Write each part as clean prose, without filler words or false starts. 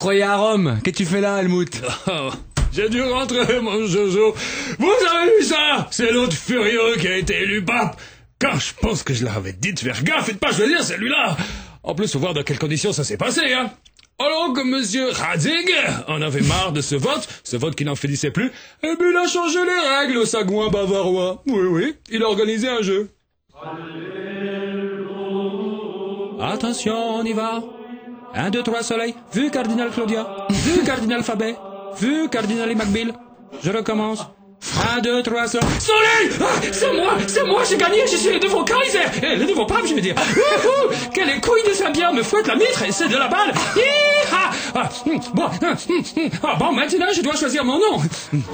Croyez à Rome. Qu'est-ce que tu fais là, Helmut? Oh, j'ai dû rentrer, mon Jojo. Vous avez vu ça? C'est l'autre furieux qui a été élu pape. Quand je pense que je l'avais dit de faire gaffe et de pas choisir celui-là. En plus, faut voir dans quelles conditions ça s'est passé, hein. Alors que monsieur Ratzinger en avait marre de ce vote qui n'en finissait plus, et bien il a changé les règles au sagouin bavarois. Oui, il a organisé un jeu. Attention, on y va. 1, 2, 3, soleil. Vu cardinal Claudia. Vu cardinal Fabet. Vu cardinal Macbill. Je recommence. 1, 2, 3, soleil. Ah, c'est moi, j'ai gagné, je suis le nouveau Kaiser. Le nouveau pape, je veux dire. Que les couilles de Saint-Pierre me fouettent la mitre et c'est de la balle. Bon, maintenant, je dois choisir mon nom.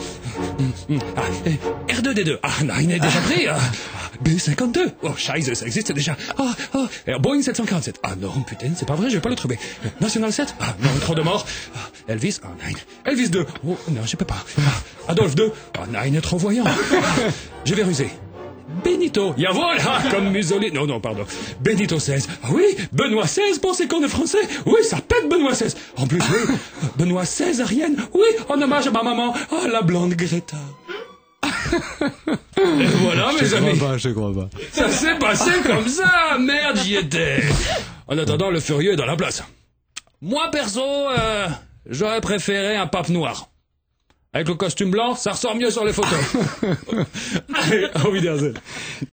R2D2. Ah, non, il est déjà pris. B52. Oh, Scheisse, ça existe déjà. Boeing 747. Ah non, putain, c'est pas vrai, je vais pas le trouver. National 7. Ah non, trop de morts. Elvis. Ah non. Elvis 2. Oh non, je peux pas. Adolphe 2. Ah non, il est trop voyant. Je vais ruser. Benito. Jawohl, comme Mussolini. Non, pardon. Benito XVI. Ah oui, Benoît XVI, pensez qu'on est français. Oui, ça pète Benoît XVI. En plus, oui, Benoît Césarienne. Oui, en hommage à ma maman. Ah, la blonde Greta. Et voilà, mes amis. Je crois pas. Ça s'est passé comme ça. Merde, j'y étais. En attendant, le furieux est dans la place. Moi, perso, j'aurais préféré un pape noir. Avec le costume blanc, ça ressort mieux sur les photos. Allez, au Wiedersehen.